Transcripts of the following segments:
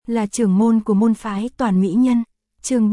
là trưởng môn của môn phái Toàn Mỹ Nhân. Chương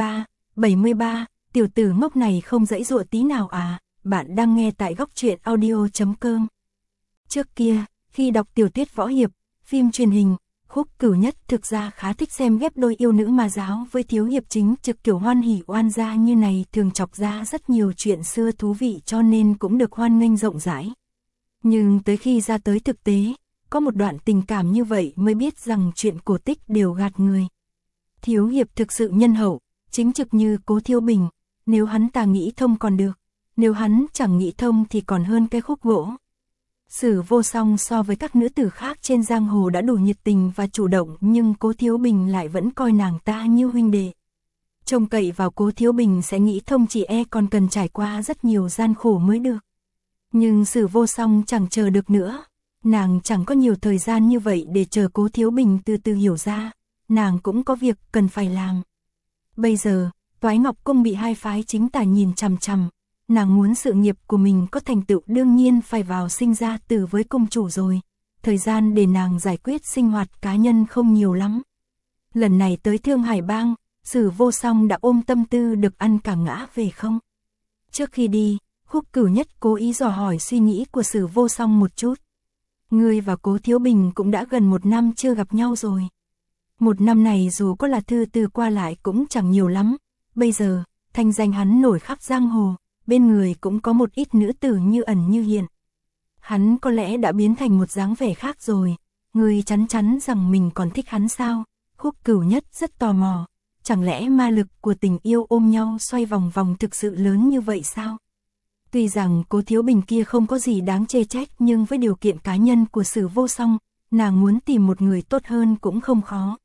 73, tiểu tử ngốc này không giãy giụa tí nào à? Bạn đang nghe tại góc truyện audio.com. Trước kia, khi đọc tiểu thuyết võ hiệp, phim truyền hình, Khúc Cửu Nhất thực ra khá thích xem ghép đôi yêu nữ ma giáo với thiếu hiệp chính trực kiểu hoan hỉ oan gia như này, thường chọc ra rất nhiều chuyện xưa thú vị cho nên cũng được hoan nghênh rộng rãi. Nhưng tới khi ra tới thực tế, có một đoạn tình cảm như vậy mới biết rằng chuyện cổ tích đều gạt người. Thiếu hiệp thực sự nhân hậu, chính trực như Cố Thiếu Bình, nếu hắn ta nghĩ thông còn được, nếu hắn chẳng nghĩ thông thì còn hơn cái khúc gỗ. Sử Vô Song so với các nữ tử khác trên giang hồ đã đủ nhiệt tình và chủ động, nhưng Cố Thiếu Bình lại vẫn coi nàng ta như huynh đệ. Trông cậy vào Cố Thiếu Bình sẽ nghĩ thông chỉ e còn cần trải qua rất nhiều gian khổ mới được. Nhưng Sử Vô Song chẳng chờ được nữa, nàng chẳng có nhiều thời gian như vậy để chờ Cố Thiếu Bình từ từ hiểu ra, nàng cũng có việc cần phải làm. Bây giờ, Toái Ngọc Cung bị hai phái chính tà nhìn chằm chằm, nàng muốn sự nghiệp của mình có thành tựu đương nhiên phải vào sinh ra tử với cung chủ rồi, thời gian để nàng giải quyết sinh hoạt cá nhân không nhiều lắm. Lần này tới Thương Hải Bang, Sử Vô Song đã ôm tâm tư được ăn cả ngã về không. Trước khi đi, Khúc Cửu Nhất cố ý dò hỏi suy nghĩ của Sử Vô Song một chút. Ngươi và Cố Thiếu Bình cũng đã gần 1 năm chưa gặp nhau rồi. 1 năm này dù có là thư từ qua lại cũng chẳng nhiều lắm. Bây giờ, thanh danh hắn nổi khắp giang hồ, bên người cũng có một ít nữ tử như ẩn như hiện. Hắn có lẽ đã biến thành một dáng vẻ khác rồi. Ngươi chắn chắn rằng mình còn thích hắn sao? Khúc Cửu Nhất rất tò mò. Chẳng lẽ ma lực của tình yêu ôm nhau xoay vòng vòng thực sự lớn như vậy sao? Tuy rằng Cố Thiếu Bình kia không có gì đáng chê trách, nhưng với điều kiện cá nhân của Sử Vô Song, nàng muốn tìm một người tốt hơn cũng không khó.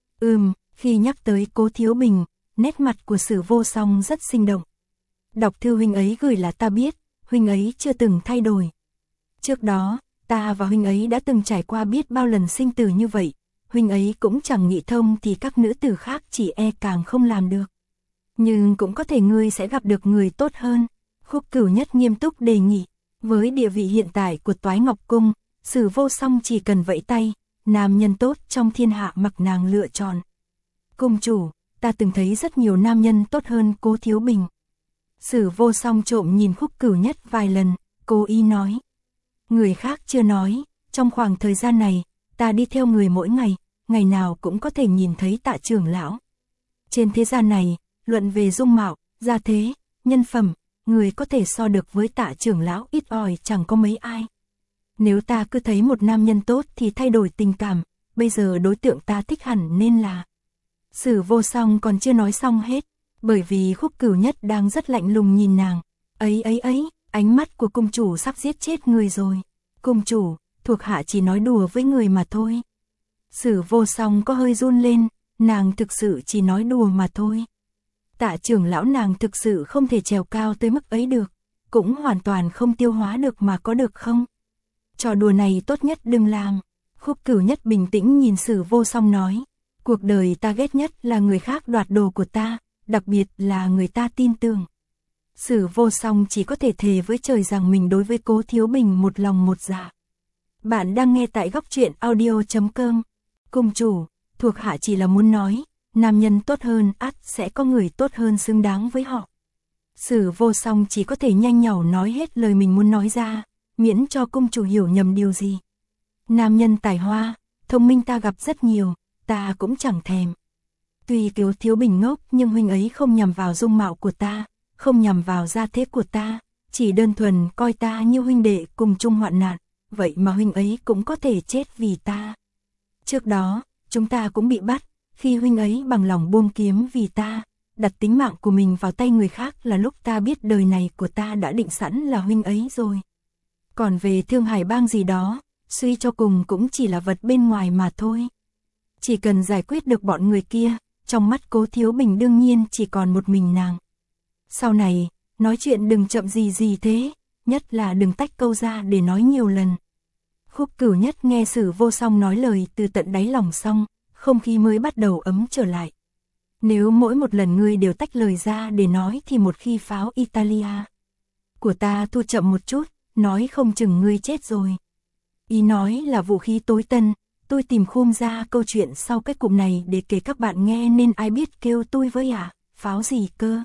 Khi nhắc tới Cố Thiếu Bình, nét mặt của Sử Vô Song rất sinh động. Đọc thư huynh ấy gửi là ta biết, huynh ấy chưa từng thay đổi. Trước đó, ta và huynh ấy đã từng trải qua biết bao lần sinh tử như vậy, huynh ấy cũng chẳng nghĩ thông thì các nữ tử khác chỉ e càng không làm được. Nhưng cũng có thể ngươi sẽ gặp được người tốt hơn. Khúc Cửu Nhất nghiêm túc đề nghị, với địa vị hiện tại của Toái Ngọc Cung, Sử Vô Song chỉ cần vẫy tay, nam nhân tốt trong thiên hạ mặc nàng lựa chọn. Cung chủ, ta từng thấy rất nhiều nam nhân tốt hơn Cố Thiếu Bình. Sử Vô Song trộm nhìn Khúc Cửu Nhất vài lần, cố ý nói. Người khác chưa nói, trong khoảng thời gian này, ta đi theo người mỗi ngày, ngày nào cũng có thể nhìn thấy Tạ trưởng lão. Trên thế gian này, luận về dung mạo, gia thế, nhân phẩm, người có thể so được với Tạ trưởng lão ít ỏi chẳng có mấy ai. Nếu ta cứ thấy một nam nhân tốt thì thay đổi tình cảm, bây giờ đối tượng ta thích hẳn nên là... Sử Vô Song còn chưa nói xong hết, bởi vì Khúc Cửu Nhất đang rất lạnh lùng nhìn nàng. Ấy, ánh mắt của cung chủ sắp giết chết người rồi. Cung chủ, thuộc hạ chỉ nói đùa với người mà thôi. Sử Vô Song có hơi run lên, nàng thực sự chỉ nói đùa mà thôi. Tạ trưởng lão nàng thực sự không thể trèo cao tới mức ấy được, cũng hoàn toàn không tiêu hóa được mà có được không? Trò đùa này tốt nhất đừng làm. Khúc Cửu Nhất bình tĩnh nhìn Sử Vô Song nói, cuộc đời ta ghét nhất là người khác đoạt đồ của ta, đặc biệt là người ta tin tưởng. Sử Vô Song chỉ có thể thề với trời rằng mình đối với Cố Thiếu Bình một lòng một dạ. Bạn đang nghe tại góc truyện audio.com. Cung chủ, thuộc hạ chỉ là muốn nói, nam nhân tốt hơn ắt sẽ có người tốt hơn xứng đáng với họ. Sử Vô Song chỉ có thể nhanh nhảu nói hết lời mình muốn nói ra, miễn cho cung chủ hiểu nhầm điều gì. Nam nhân tài hoa, thông minh ta gặp rất nhiều, ta cũng chẳng thèm. Tuy Cố Thiếu Bình ngốc nhưng huynh ấy không nhằm vào dung mạo của ta, không nhằm vào gia thế của ta, chỉ đơn thuần coi ta như huynh đệ cùng chung hoạn nạn, vậy mà huynh ấy cũng có thể chết vì ta. Trước đó, chúng ta cũng bị bắt, khi huynh ấy bằng lòng buông kiếm vì ta, đặt tính mạng của mình vào tay người khác là lúc ta biết đời này của ta đã định sẵn là huynh ấy rồi. Còn về Thương Hải Bang gì đó, suy cho cùng cũng chỉ là vật bên ngoài mà thôi. Chỉ cần giải quyết được bọn người kia, trong mắt Cố Thiếu Bình đương nhiên chỉ còn một mình nàng. Sau này, nói chuyện đừng chậm gì thế, nhất là đừng tách câu ra để nói nhiều lần. Khúc Cửu Nhất nghe Sử Vô Song nói lời từ tận đáy lòng xong, không khí mới bắt đầu ấm trở lại. Nếu mỗi một lần ngươi đều tách lời ra để nói thì một khi pháo Italia của ta thu chậm một chút, nói không chừng ngươi chết rồi. Ý nói là vũ khí tối tân, Tôi tìm khum ra câu chuyện sau cái cụm này để kể các bạn nghe nên ai biết kêu tôi với à, pháo gì cơ.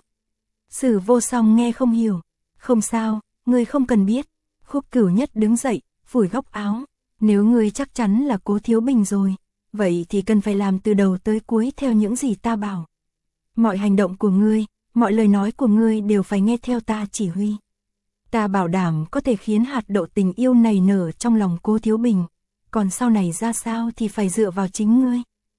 Sử Vô Song nghe không hiểu. Không sao, ngươi không cần biết. Khúc Cửu Nhất đứng dậy, phủi góc áo. Nếu ngươi chắc chắn là Cố Thiếu Bình rồi, vậy thì cần phải làm từ đầu tới cuối theo những gì ta bảo. Mọi hành động của ngươi, mọi lời nói của ngươi đều phải nghe theo ta chỉ huy. Ta bảo đảm có thể khiến hạt đậu tình yêu nảy nở trong lòng Cố Thiếu Bình, còn sau này ra sao thì phải dựa vào chính ngươi.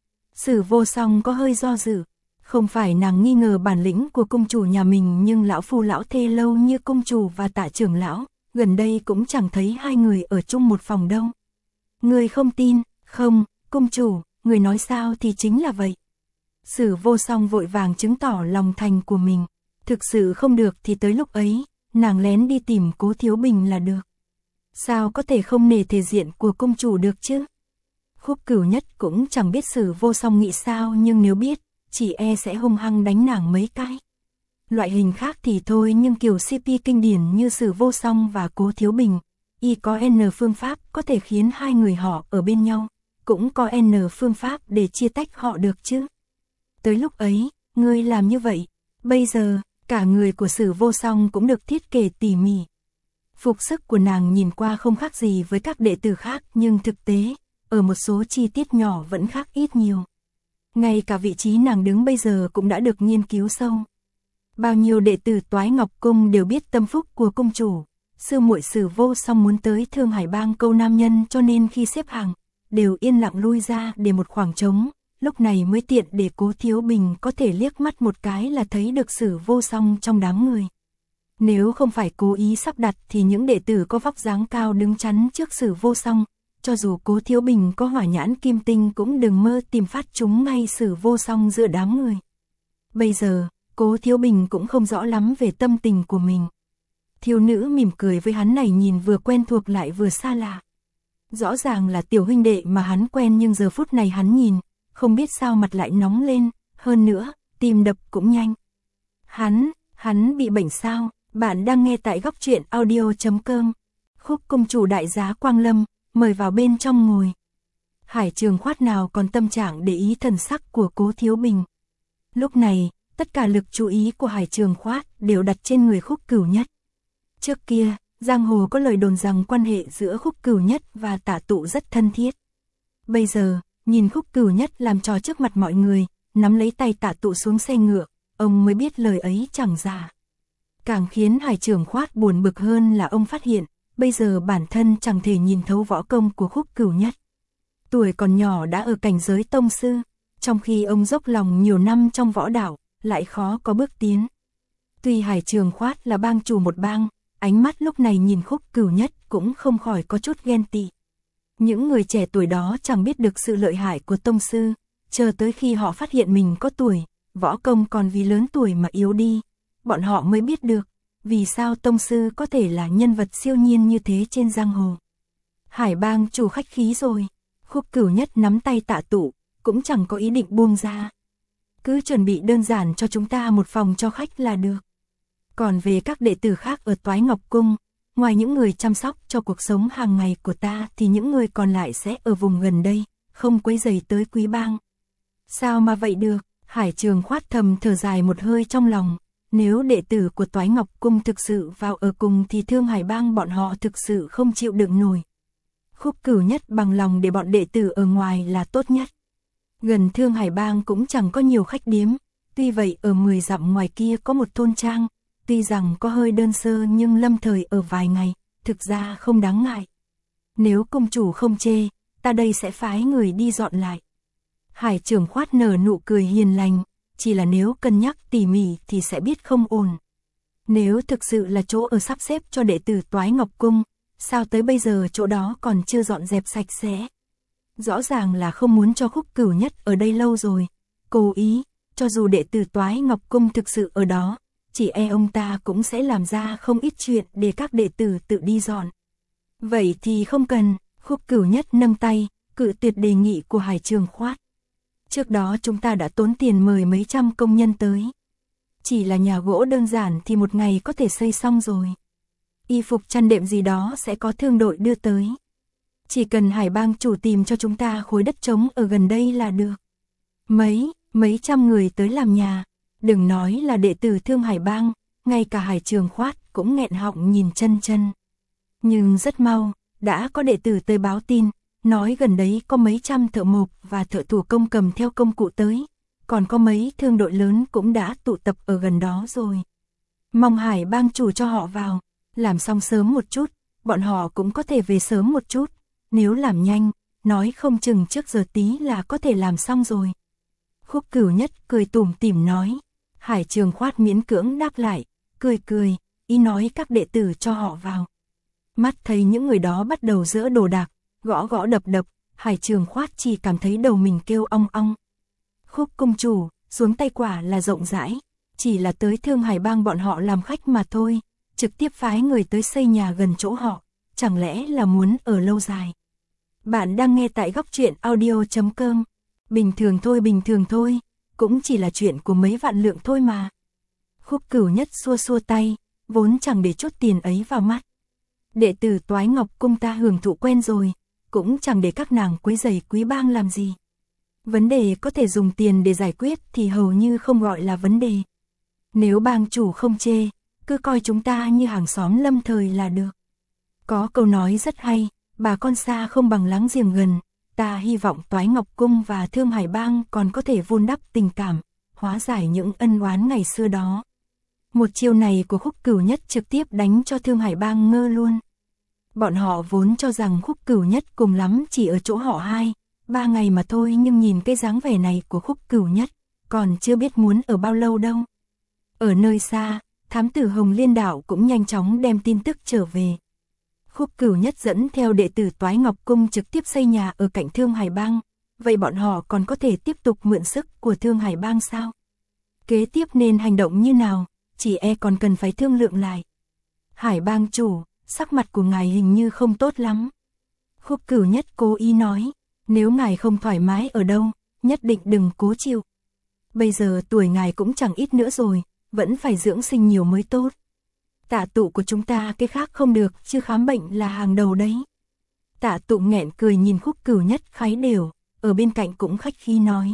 Sử Vô Song có hơi do dự, không phải nàng nghi ngờ bản lĩnh của công chủ nhà mình, nhưng lão phu lão thê lâu như công chủ và Tạ trưởng lão, gần đây cũng chẳng thấy hai người ở chung một phòng đâu. Ngươi không tin? Không, công chủ, người nói sao thì chính là vậy. Sử Vô Song vội vàng chứng tỏ lòng thành của mình. Thực sự không được thì tới lúc ấy, nàng lén đi tìm Cố Thiếu Bình là được. Sao có thể không nể thể diện của công chủ được chứ? Khúc Cửu Nhất cũng chẳng biết Sử Vô Song nghĩ sao, nhưng nếu biết, chỉ e sẽ hung hăng đánh nàng mấy cái. Loại hình khác thì thôi, nhưng kiểu CP kinh điển như Sử Vô Song và Cố Thiếu Bình, y có N phương pháp có thể khiến hai người họ ở bên nhau, cũng có N phương pháp để chia tách họ được chứ. Tới lúc ấy, ngươi làm như vậy, bây giờ, cả người của Sử Vô Song cũng được thiết kế tỉ mỉ. Phục sức của nàng nhìn qua không khác gì với các đệ tử khác, nhưng thực tế, ở một số chi tiết nhỏ vẫn khác ít nhiều. Ngay cả vị trí nàng đứng bây giờ cũng đã được nghiên cứu sâu. Bao nhiêu đệ tử Toái Ngọc Cung đều biết tâm phúc của công chủ. Sư muội Sử Vô Song muốn tới Thương Hải Bang câu nam nhân, cho nên khi xếp hàng, đều yên lặng lui ra để một khoảng trống, lúc này mới tiện để Cố Thiếu Bình có thể liếc mắt một cái là thấy được Sử Vô Song trong đám người. Nếu không phải cố ý sắp đặt thì những đệ tử có vóc dáng cao đứng chắn trước Sử Vô Song, cho dù Cố Thiếu Bình có hỏa nhãn kim tinh cũng đừng mơ tìm phát chúng ngay Sử Vô Song giữa đám người. Bây giờ, Cố Thiếu Bình cũng không rõ lắm về tâm tình của mình. Thiếu nữ mỉm cười với hắn này nhìn vừa quen thuộc lại vừa xa lạ. Rõ ràng là tiểu huynh đệ mà hắn quen, nhưng giờ phút này hắn nhìn, không biết sao mặt lại nóng lên, hơn nữa, tim đập cũng nhanh. Hắn bị bệnh sao? Bạn đang nghe tại góc truyện audio.com. Khúc công chủ đại giá Quang Lâm, mời vào bên trong ngồi. Hải Trường Khoát nào còn tâm trạng để ý thần sắc của Cố Thiếu Bình. Lúc này, tất cả lực chú ý của Hải Trường Khoát đều đặt trên người Khúc Cửu Nhất. Trước kia, giang hồ có lời đồn rằng quan hệ giữa Khúc Cửu Nhất và Tả Tụ rất thân thiết. Bây giờ, nhìn Khúc Cửu Nhất làm trò trước mặt mọi người, nắm lấy tay Tả Tụ xuống xe ngựa, ông mới biết lời ấy chẳng giả. Càng khiến Hải Trường Khoát buồn bực hơn là ông phát hiện, bây giờ bản thân chẳng thể nhìn thấu võ công của Khúc Cửu Nhất. Tuổi còn nhỏ đã ở cảnh giới tông sư, trong khi ông dốc lòng nhiều năm trong võ đạo, lại khó có bước tiến. Tuy Hải Trường Khoát là bang chủ một bang, ánh mắt lúc này nhìn Khúc Cửu Nhất cũng không khỏi có chút ghen tị. Những người trẻ tuổi đó chẳng biết được sự lợi hại của tông sư, chờ tới khi họ phát hiện mình có tuổi, võ công còn vì lớn tuổi mà yếu đi, bọn họ mới biết được, vì sao tông sư có thể là nhân vật siêu nhiên như thế trên giang hồ. Hải bang chủ khách khí rồi. Khúc Cửu Nhất nắm tay Tạ Tụ, cũng chẳng có ý định buông ra. Cứ chuẩn bị đơn giản cho chúng ta một phòng cho khách là được. Còn về các đệ tử khác ở Toái Ngọc Cung, ngoài những người chăm sóc cho cuộc sống hàng ngày của ta thì những người còn lại sẽ ở vùng gần đây, không quấy rầy tới quý bang. Sao mà vậy được? Hải Trường Khoát thầm thở dài một hơi trong lòng. Nếu đệ tử của Toái Ngọc Cung thực sự vào ở cùng thì Thương Hải bang bọn họ thực sự không chịu đựng nổi. Khúc Cửu Nhất bằng lòng để bọn đệ tử ở ngoài là tốt nhất. Gần Thương Hải bang cũng chẳng có nhiều khách điếm, tuy vậy ở 10 dặm ngoài kia có một thôn trang, tuy rằng có hơi đơn sơ nhưng lâm thời ở vài ngày, thực ra không đáng ngại. Nếu công chủ không chê, ta đây sẽ phái người đi dọn lại. Hải Trường Khoát nở nụ cười hiền lành, chỉ là nếu cân nhắc tỉ mỉ thì sẽ biết không ổn. Nếu thực sự là chỗ ở sắp xếp cho đệ tử Toái Ngọc Cung, sao tới bây giờ chỗ đó còn chưa dọn dẹp sạch sẽ? Rõ ràng là không muốn cho Khúc Cửu Nhất ở đây lâu rồi, cố ý, cho dù đệ tử Toái Ngọc Cung thực sự ở đó, chỉ e ông ta cũng sẽ làm ra không ít chuyện để các đệ tử tự đi dọn. Vậy thì không cần. Khúc Cửu Nhất nâng tay, cự tuyệt đề nghị của Hải Trường Khoát. Trước đó chúng ta đã tốn tiền mời mấy trăm công nhân tới. Chỉ là nhà gỗ đơn giản thì một ngày có thể xây xong rồi. Y phục chăn đệm gì đó sẽ có thương đội đưa tới. Chỉ cần Hải bang chủ tìm cho chúng ta khối đất trống ở gần đây là được. Mấy trăm người tới làm nhà, đừng nói là đệ tử Thương Hải bang, ngay cả Hải Trường Khoát cũng nghẹn họng nhìn chân. Nhưng rất mau, đã có đệ tử tới báo tin, nói gần đấy có mấy trăm thợ mộc và thợ thủ công cầm theo công cụ tới, còn có mấy thương đội lớn cũng đã tụ tập ở gần đó rồi. Mong Hải bang chủ cho họ vào, làm xong sớm một chút, bọn họ cũng có thể về sớm một chút, nếu làm nhanh, nói không chừng trước giờ tí là có thể làm xong rồi. Khúc Cửu Nhất cười tủm tỉm nói. Hải Trường Khoát miễn cưỡng đáp lại, cười, ý nói các đệ tử cho họ vào. Mắt thấy những người đó bắt đầu dỡ đồ đạc, gõ đập, Hải Trường Khoát chỉ cảm thấy đầu mình kêu ong ong. Khúc công chủ, xuống tay quả là rộng rãi, chỉ là tới Thương Hải bang bọn họ làm khách mà thôi, trực tiếp phái người tới xây nhà gần chỗ họ, chẳng lẽ là muốn ở lâu dài. Bạn đang nghe tại Góc Truyện Audio.com. Bình thường thôi, cũng chỉ là chuyện của mấy vạn lượng thôi mà. Khúc Cửu Nhất xua tay, vốn chẳng để chút tiền ấy vào mắt. Đệ tử Toái Ngọc cung ta hưởng thụ quen rồi, cũng chẳng để các nàng quấy rầy quý bang làm gì. Vấn đề có thể dùng tiền để giải quyết thì hầu như không gọi là vấn đề. Nếu bang chủ không chê, cứ coi chúng ta như hàng xóm lâm thời là được. Có câu nói rất hay, bà con xa không bằng láng giềng gần. Ta hy vọng Toái Ngọc cung và Thương Hải bang còn có thể vun đắp tình cảm, hóa giải những ân oán ngày xưa đó. Một chiêu này của Khúc Cửu Nhất trực tiếp đánh cho Thương Hải bang ngơ luôn. Bọn họ vốn cho rằng Khúc Cửu Nhất cùng lắm chỉ ở chỗ họ 2-3 ngày mà thôi, nhưng nhìn cái dáng vẻ này của Khúc Cửu Nhất, còn chưa biết muốn ở bao lâu đâu. Ở nơi xa, thám tử Hồng Liên Đạo cũng nhanh chóng đem tin tức trở về. Khúc Cửu Nhất dẫn theo đệ tử Toái Ngọc cung trực tiếp xây nhà ở cạnh Thương Hải bang, vậy bọn họ còn có thể tiếp tục mượn sức của Thương Hải bang sao? Kế tiếp nên hành động như nào, chỉ còn cần phải thương lượng lại. Hải bang chủ, sắc mặt của ngài hình như không tốt lắm. Khúc Cửu Nhất cố ý nói, nếu ngài không thoải mái ở đâu, nhất định đừng cố chịu. Bây giờ tuổi ngài cũng chẳng ít nữa rồi, vẫn phải dưỡng sinh nhiều mới tốt. Tạ Tụ của chúng ta cái khác không được, chứ khám bệnh là hàng đầu đấy. Tạ Tụ nghẹn cười nhìn Khúc Cửu Nhất khái đều, ở bên cạnh cũng khách khí nói.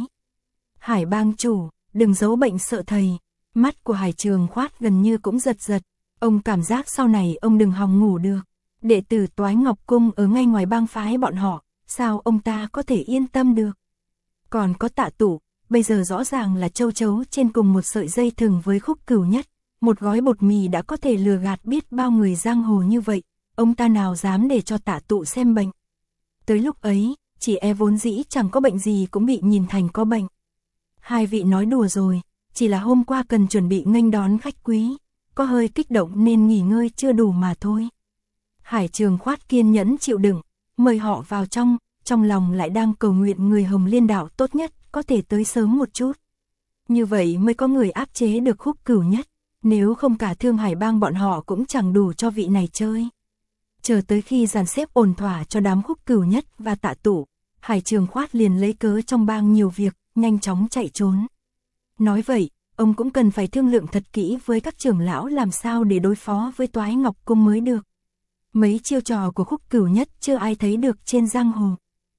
Hải bang chủ, đừng giấu bệnh sợ thầy. Mắt của Hải Trường Khoát gần như cũng giật. Ông cảm giác sau này ông đừng hòng ngủ được. Đệ tử Toái Ngọc cung ở ngay ngoài bang phái bọn họ, sao ông ta có thể yên tâm được. Còn có Tạ Tụ, bây giờ rõ ràng là châu chấu trên cùng một sợi dây thừng với Khúc Cửu Nhất. Một gói bột mì đã có thể lừa gạt biết bao người giang hồ như vậy, ông ta nào dám để cho Tạ Tụ xem bệnh. Tới lúc ấy, chị vốn dĩ chẳng có bệnh gì cũng bị nhìn thành có bệnh. Hai vị nói đùa rồi, chỉ là hôm qua cần chuẩn bị nghênh đón khách quý, có hơi kích động nên nghỉ ngơi chưa đủ mà thôi. Hải Trường Khoát kiên nhẫn chịu đựng, mời họ vào trong lòng lại đang cầu nguyện người Hồng Liên Đạo tốt nhất có thể tới sớm một chút. Như vậy mới có người áp chế được Khúc Cửu Nhất. Nếu không cả Thương Hải bang bọn họ cũng chẳng đủ cho vị này chơi. Chờ tới khi dàn xếp ổn thỏa cho đám Khúc Cửu Nhất và Tạ Tụ, Hải Trường Khoát liền lấy cớ trong bang nhiều việc, nhanh chóng chạy trốn. Nói vậy, ông cũng cần phải thương lượng thật kỹ với các trưởng lão làm sao để đối phó với Toái Ngọc cung mới được. Mấy chiêu trò của Khúc Cửu Nhất chưa ai thấy được trên giang hồ.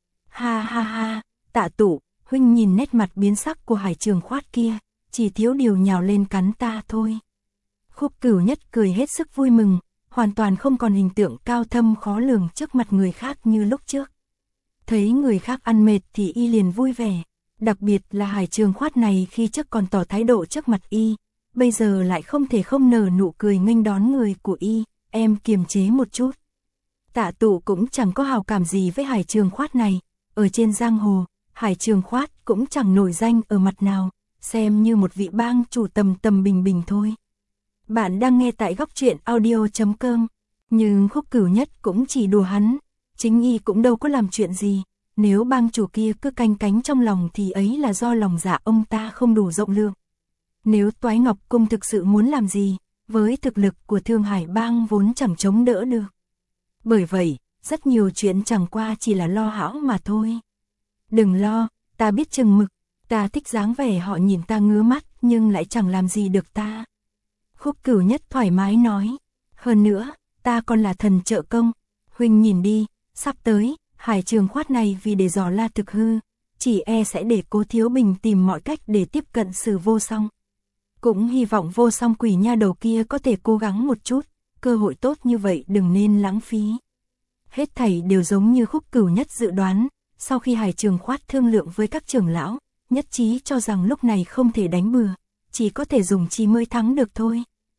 Ha, Tạ Tụ, huynh nhìn nét mặt biến sắc của Hải Trường Khoát kia, chỉ thiếu điều nhào lên cắn ta thôi. Khúc Cửu Nhất cười hết sức vui mừng, hoàn toàn không còn hình tượng cao thâm khó lường trước mặt người khác như lúc trước. Thấy người khác ăn mệt thì y liền vui vẻ, đặc biệt là Hải Trường Khoát này khi trước còn tỏ thái độ trước mặt y, bây giờ lại không thể không nở nụ cười nghênh đón người của y, em kiềm chế một chút. Tạ Tụ cũng chẳng có hào cảm gì với Hải Trường Khoát này, ở trên giang hồ, Hải Trường Khoát cũng chẳng nổi danh ở mặt nào, xem như một vị bang chủ tầm bình thôi. Bạn đang nghe tại Góc Truyện Audio.com, nhưng Khúc Cửu Nhất cũng chỉ đùa hắn, chính y cũng đâu có làm chuyện gì, nếu bang chủ kia cứ canh cánh trong lòng thì ấy là do lòng dạ ông ta không đủ rộng lượng. Nếu Toái Ngọc cung thực sự muốn làm gì, với thực lực của Thương Hải bang vốn chẳng chống đỡ được. Bởi vậy, rất nhiều chuyện chẳng qua chỉ là lo hão mà thôi. Đừng lo, ta biết chừng mực, ta thích dáng vẻ họ nhìn ta ngứa mắt nhưng lại chẳng làm gì được ta. Khúc Cửu Nhất thoải mái nói, hơn nữa, ta còn là thần trợ công, huynh nhìn đi, sắp tới, Hải Trường Khoát này vì để dò la thực hư, chỉ e sẽ để Cố Thiếu Bình tìm mọi cách để tiếp cận Sử Vô Song. Cũng hy vọng Vô Song quỷ nha đầu kia có thể cố gắng một chút, cơ hội tốt như vậy đừng nên lãng phí. Hết thảy đều giống như Khúc Cửu Nhất dự đoán, sau khi Hải Trường Khoát thương lượng với các trưởng lão, nhất trí cho rằng lúc này không thể đánh bừa, chỉ có thể dùng chi mới thắng được thôi.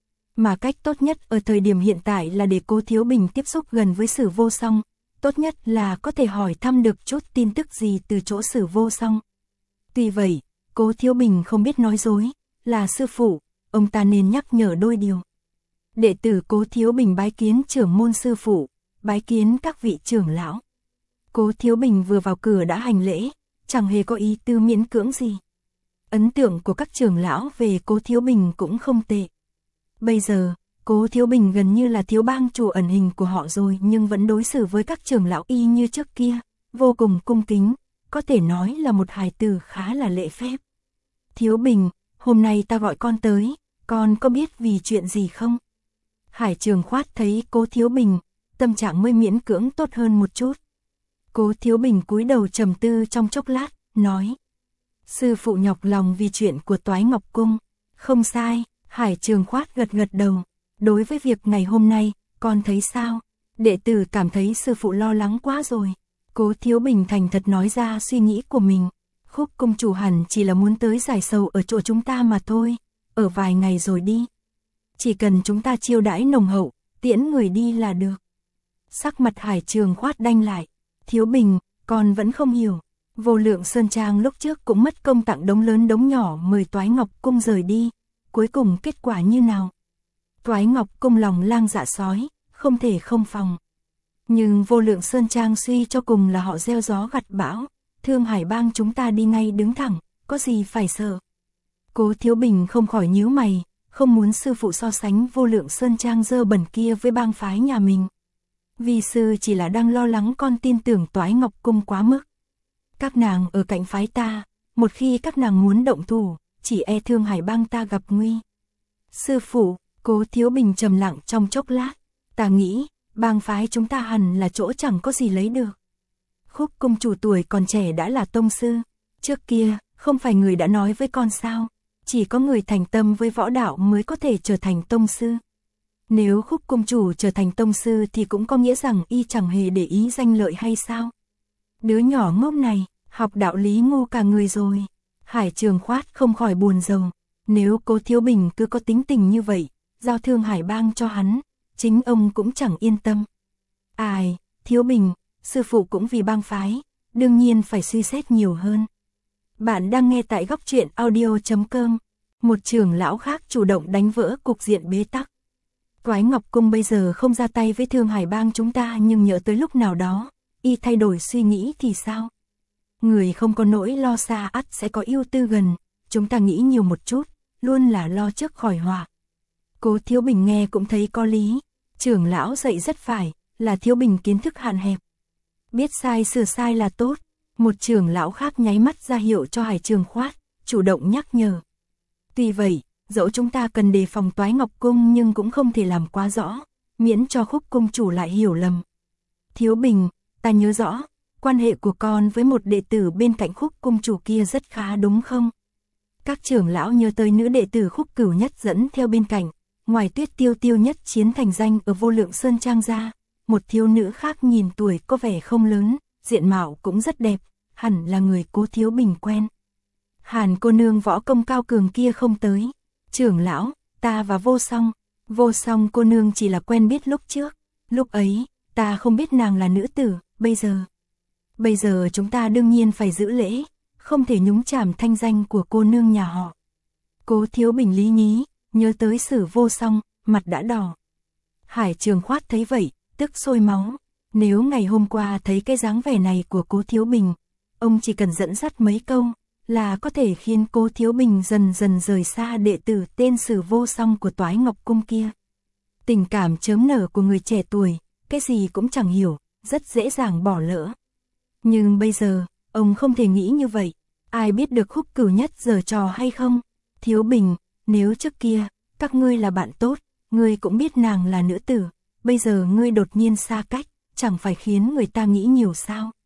Mà cách tốt nhất ở thời điểm hiện tại là để Cố Thiếu Bình tiếp xúc gần với Sử Vô Song, tốt nhất là có thể hỏi thăm được chút tin tức gì từ chỗ Sử Vô Song. Tuy vậy, Cố Thiếu Bình không biết nói dối, là sư phụ, ông ta nên nhắc nhở đôi điều. Đệ tử Cố Thiếu Bình bái kiến trưởng môn sư phụ, bái kiến các vị trưởng lão. Cố Thiếu Bình vừa vào cửa đã hành lễ, chẳng hề có ý tư miễn cưỡng gì. Ấn tượng của các trưởng lão về Cố Thiếu Bình cũng không tệ. Bây giờ, Cố Thiếu Bình gần như là thiếu bang chủ ẩn hình của họ rồi, nhưng vẫn đối xử với các trưởng lão y như trước kia, vô cùng cung kính, có thể nói là một hài tử khá là lễ phép. Thiếu Bình, hôm nay ta gọi con tới, con có biết vì chuyện gì không? Hải Trường Khoát thấy Cố Thiếu Bình, tâm trạng mới miễn cưỡng tốt hơn một chút. Cố Thiếu Bình cúi đầu trầm tư trong chốc lát, nói: sư phụ nhọc lòng vì chuyện của Toái Ngọc Cung. Không sai, Hải Trường Khoát gật gật đầu. Đối với việc ngày hôm nay, con thấy sao? Đệ tử cảm thấy sư phụ lo lắng quá rồi. Cố Thiếu Bình thành thật nói ra suy nghĩ của mình. Khúc cung chủ hẳn chỉ là muốn tới giải sầu ở chỗ chúng ta mà thôi, ở vài ngày rồi đi. Chỉ cần chúng ta chiêu đãi nồng hậu, tiễn người đi là được. Sắc mặt Hải Trường Khoát đanh lại. Thiếu Bình, con vẫn không hiểu. Vô Lượng Sơn Trang lúc trước cũng mất công tặng đống lớn đống nhỏ mời Toái Ngọc Cung rời đi. Cuối cùng kết quả như nào? Toái Ngọc Cung lòng lang dạ sói, không thể không phòng. Nhưng Vô Lượng Sơn Trang suy cho cùng là họ gieo gió gặt bão. Thương Hải bang chúng ta đi ngay đứng thẳng, có gì phải sợ. Cố Thiếu Bình không khỏi nhíu mày, không muốn sư phụ so sánh Vô Lượng Sơn Trang dơ bẩn kia với bang phái nhà mình. Vi sư chỉ là đang lo lắng con tin tưởng Toái Ngọc Cung quá mức. Các nàng ở cạnh phái ta, một khi các nàng muốn động thủ, chỉ e Thương Hải bang ta gặp nguy. Sư phụ, Cố Thiếu Bình trầm lặng trong chốc lát, ta nghĩ, bang phái chúng ta hẳn là chỗ chẳng có gì lấy được. Khúc cung chủ tuổi còn trẻ đã là tông sư, trước kia, không phải người đã nói với con sao, chỉ có người thành tâm với võ đạo mới có thể trở thành tông sư. Nếu Khúc cung chủ trở thành tông sư thì cũng có nghĩa rằng y chẳng hề để ý danh lợi hay sao? Đứa nhỏ ngốc này, học đạo lý ngu cả người rồi. Hải Trường Khoát không khỏi buồn rầu. Nếu Cố Thiếu Bình cứ có tính tình như vậy, giao Thương Hải bang cho hắn, chính ông cũng chẳng yên tâm. Ai, Thiếu Bình, sư phụ cũng vì bang phái, đương nhiên phải suy xét nhiều hơn. Bạn đang nghe tại Góc Truyện Audio.com. Một trưởng lão khác chủ động đánh vỡ cục diện bế tắc. Toái Ngọc Cung bây giờ không ra tay với Thương Hải bang chúng ta, nhưng nhớ tới lúc nào đó, y thay đổi suy nghĩ thì sao? Người không có nỗi lo xa ắt sẽ có ưu tư gần, chúng ta nghĩ nhiều một chút, luôn là lo trước khỏi họa. Cố Thiếu Bình nghe cũng thấy có lý, trưởng lão dạy rất phải, là Thiếu Bình kiến thức hạn hẹp. Biết sai sửa sai là tốt, một trưởng lão khác nháy mắt ra hiệu cho Hải Trường Khoát, chủ động nhắc nhở. Tuy vậy, dẫu chúng ta cần đề phòng Toái Ngọc Cung nhưng cũng không thể làm quá rõ, miễn cho Khúc cung chủ lại hiểu lầm. Thiếu Bình, ta nhớ rõ, quan hệ của con với một đệ tử bên cạnh Khúc cung chủ kia rất khá đúng không? Các trưởng lão nhớ tới nữ đệ tử Khúc Cửu Nhất dẫn theo bên cạnh, ngoài Tuyết Tiêu Tiêu Nhất chiến thành danh ở Vô Lượng Sơn Trang ra, một thiếu nữ khác nhìn tuổi có vẻ không lớn, diện mạo cũng rất đẹp, hẳn là người Cố Thiếu Bình quen. Hàn cô nương võ công cao cường kia không tới. Trưởng lão, ta và Vô Song cô nương chỉ là quen biết lúc trước, lúc ấy, ta không biết nàng là nữ tử, bây giờ chúng ta đương nhiên phải giữ lễ, không thể nhúng chàm thanh danh của cô nương nhà họ. Cố Thiếu Bình lý nhí, nhớ tới Sử Vô Song, mặt đã đỏ. Hải Trường Khoát thấy vậy, tức sôi máu. Nếu ngày hôm qua thấy cái dáng vẻ này của Cố Thiếu Bình, ông chỉ cần dẫn dắt mấy câu, là có thể khiến Cố Thiếu Bình dần dần rời xa đệ tử tên Sử Vô Song của Toái Ngọc Cung kia. Tình cảm chớm nở của người trẻ tuổi, cái gì cũng chẳng hiểu, rất dễ dàng bỏ lỡ. Nhưng bây giờ, ông không thể nghĩ như vậy, ai biết được Khúc Cửu Nhất giở trò hay không? Thiếu Bình, nếu trước kia, các ngươi là bạn tốt, ngươi cũng biết nàng là nữ tử, bây giờ ngươi đột nhiên xa cách, chẳng phải khiến người ta nghĩ nhiều sao?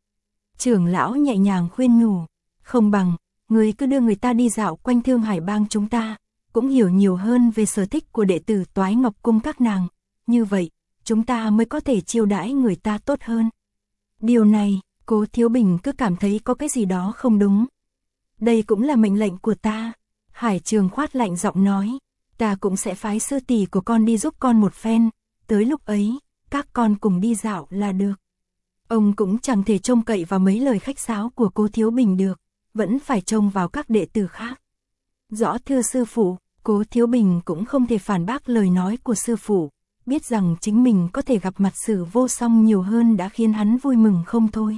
Trưởng lão nhẹ nhàng khuyên nhủ, không bằng, người cứ đưa người ta đi dạo quanh Thương Hải Bang chúng ta, cũng hiểu nhiều hơn về sở thích của đệ tử Toái Ngọc Cung các nàng, như vậy, chúng ta mới có thể chiêu đãi người ta tốt hơn. Điều này, Cố Thiếu Bình cứ cảm thấy có cái gì đó không đúng. Đây cũng là mệnh lệnh của ta. Hải Trường Khoát lạnh giọng nói, ta cũng sẽ phái sư tỷ của con đi giúp con một phen, tới lúc ấy, các con cùng đi dạo là được. Ông cũng chẳng thể trông cậy vào mấy lời khách sáo của Cố Thiếu Bình được, vẫn phải trông vào các đệ tử khác. Rõ thưa sư phụ, Cố Thiếu Bình cũng không thể phản bác lời nói của sư phụ, biết rằng chính mình có thể gặp mặt Sử Vô Song nhiều hơn đã khiến hắn vui mừng không thôi.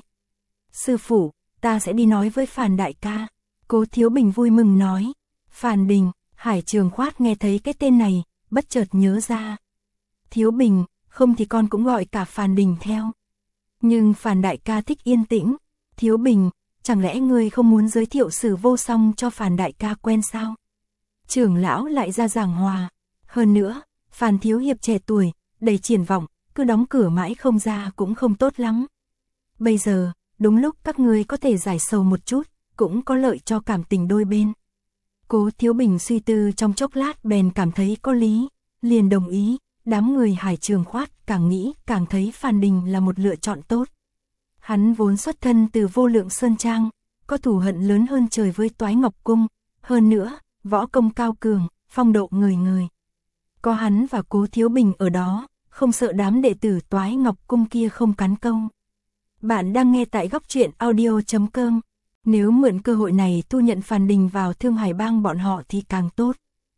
Sư phụ, ta sẽ đi nói với Phàn đại ca. Cố Thiếu Bình vui mừng nói. Phàn Đình, Hải Trường Khoát nghe thấy cái tên này, bất chợt nhớ ra. Thiếu Bình, không thì con cũng gọi cả Phàn Đình theo. Nhưng Phàn đại ca thích yên tĩnh. Thiếu Bình, chẳng lẽ ngươi không muốn giới thiệu Sử Vô Song cho Phàn đại ca quen sao? Trưởng lão lại ra giảng hòa. Hơn nữa, Phàn thiếu hiệp trẻ tuổi, đầy triển vọng, cứ đóng cửa mãi không ra cũng không tốt lắm. Bây giờ, đúng lúc các ngươi có thể giải sầu một chút, cũng có lợi cho cảm tình đôi bên. Cố Thiếu Bình suy tư trong chốc lát bèn cảm thấy có lý, liền đồng ý. Đám người Hải Trường Khoát càng nghĩ càng thấy Phàn Đình là một lựa chọn tốt. Hắn vốn xuất thân từ Vô Lượng Sơn Trang, có thù hận lớn hơn trời với Toái Ngọc Cung, hơn nữa, võ công cao cường, phong độ người người. Có hắn và Cố Thiếu Bình ở đó, không sợ đám đệ tử Toái Ngọc Cung kia không cắn câu. Bạn đang nghe tại góc truyện audio.com. Nếu mượn cơ hội này thu nhận Phàn Đình vào Thương Hải Bang bọn họ thì càng tốt.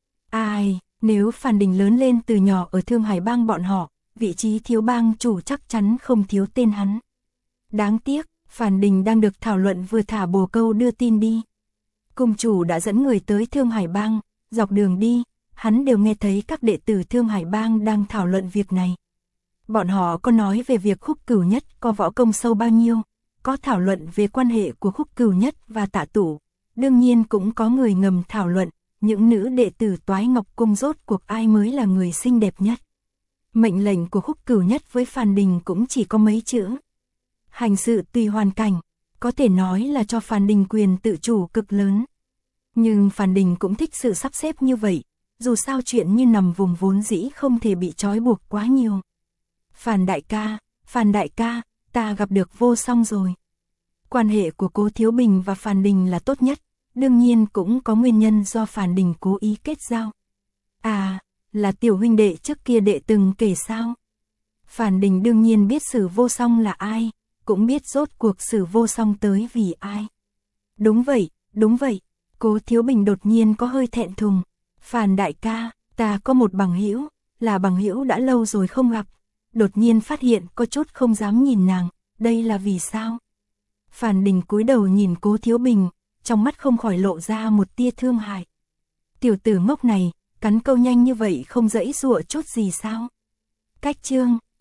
Ai, nếu Phàn Đình lớn lên từ nhỏ ở Thương Hải Bang bọn họ, vị trí thiếu bang chủ chắc chắn không thiếu tên hắn. Đáng tiếc, Phàn Đình đang được thảo luận vừa thả bồ câu đưa tin đi. Cung chủ đã dẫn người tới Thương Hải Bang, dọc đường đi, hắn đều nghe thấy các đệ tử Thương Hải Bang đang thảo luận việc này. Bọn họ có nói về việc Khúc Cửu Nhất có võ công sâu bao nhiêu, có thảo luận về quan hệ của Khúc Cửu Nhất và Tạ Tủ, đương nhiên cũng có người ngầm thảo luận những nữ đệ tử Toái Ngọc Cung rốt cuộc ai mới là người xinh đẹp nhất. Mệnh lệnh của Khúc Cửu Nhất với Phàn Đình cũng chỉ có mấy chữ. Hành sự tùy hoàn cảnh, có thể nói là cho Phàn Đình quyền tự chủ cực lớn. Nhưng Phàn Đình cũng thích sự sắp xếp như vậy, dù sao chuyện như nằm vùng vốn dĩ không thể bị trói buộc quá nhiều. Phàn đại ca, ta gặp được Vô Song rồi. Quan hệ của Cố Thiếu Bình và Phàn Đình là tốt nhất, đương nhiên cũng có nguyên nhân do Phàn Đình cố ý kết giao. À, là tiểu huynh đệ trước kia đệ từng kể sao? Phàn Đình đương nhiên biết Sử Vô Song là ai, cũng biết rốt cuộc Sử Vô Song tới vì ai. Đúng vậy, Cố Thiếu Bình đột nhiên có hơi thẹn thùng. Phàn đại ca, ta có một bằng hữu, là bằng hữu đã lâu rồi không gặp. Đột nhiên phát hiện có chút không dám nhìn nàng, đây là vì sao? Phàn Đình cúi đầu nhìn Cố Thiếu Bình, trong mắt không khỏi lộ ra một tia thương hại. Tiểu tử ngốc này, cắn câu nhanh như vậy không dãy dụa chút gì sao? Cách chương